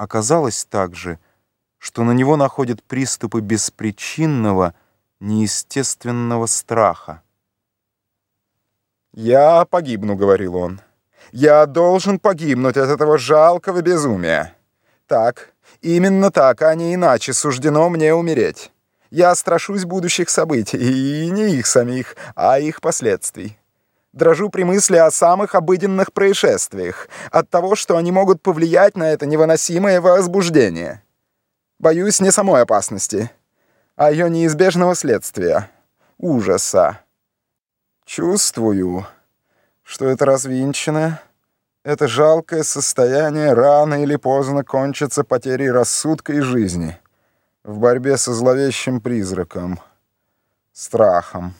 Оказалось также, что на него находят приступы беспричинного, неестественного страха. «Я погибну», — говорил он. «Я должен погибнуть от этого жалкого безумия. Так, именно так, а не иначе суждено мне умереть. Я страшусь будущих событий, и не их самих, а их последствий. Дрожу при мысли о самых обыденных происшествиях, от того, что они могут повлиять на это невыносимое возбуждение. Боюсь не самой опасности, а ее неизбежного следствия — ужаса. Чувствую, что это развинченное, это жалкое состояние рано или поздно кончится потерей рассудка и жизни в борьбе со зловещим призраком, страхом».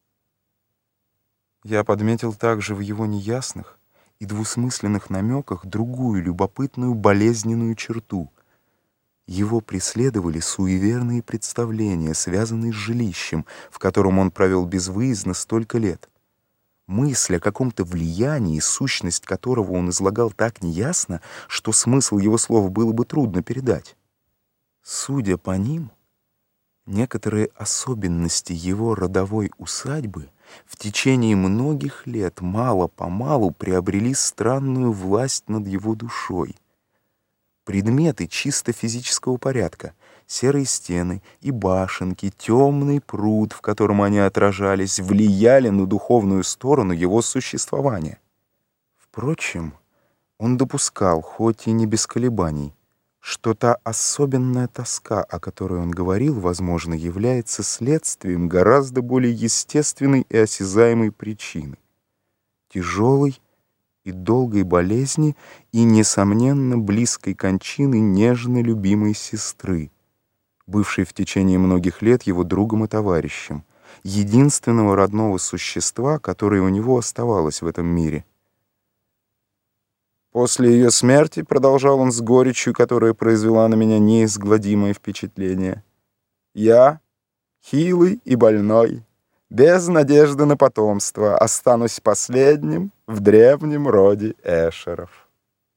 Я подметил также в его неясных и двусмысленных намеках другую любопытную болезненную черту. Его преследовали суеверные представления, связанные с жилищем, в котором он провел безвыездно столько лет. Мысль о каком-то влиянии, сущность которого он излагал так неясно, что смысл его слов было бы трудно передать. Судя по ним, некоторые особенности его родовой усадьбы в течение многих лет мало-помалу приобрели странную власть над его душой. Предметы чисто физического порядка, серые стены и башенки, темный пруд, в котором они отражались, влияли на духовную сторону его существования. Впрочем, он допускал, хоть и не без колебаний, что та особенная тоска, о которой он говорил, возможно, является следствием гораздо более естественной и осязаемой причины — тяжелой и долгой болезни и, несомненно, близкой кончины нежно любимой сестры, бывшей в течение многих лет его другом и товарищем, единственного родного существа, которое у него оставалось в этом мире. «После ее смерти, — продолжал он с горечью, которая произвела на меня неизгладимое впечатление, — я, хилый и больной, без надежды на потомство, останусь последним в древнем роде Эшеров».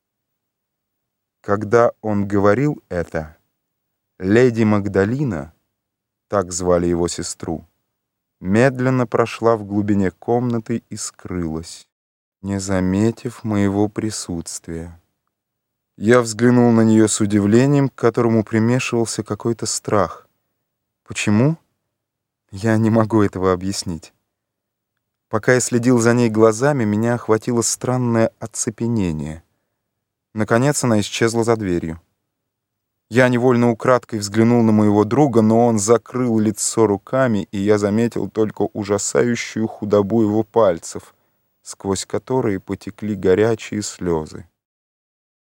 Когда он говорил это, леди Магдалина, так звали его сестру, медленно прошла в глубине комнаты и скрылась, не заметив моего присутствия. Я взглянул на нее с удивлением, к которому примешивался какой-то страх. Почему? Я не могу этого объяснить. Пока я следил за ней глазами, меня охватило странное оцепенение. Наконец она исчезла за дверью. Я невольно украдкой взглянул на моего друга, но он закрыл лицо руками, и я заметил только ужасающую худобу его пальцев, сквозь которые потекли горячие слезы.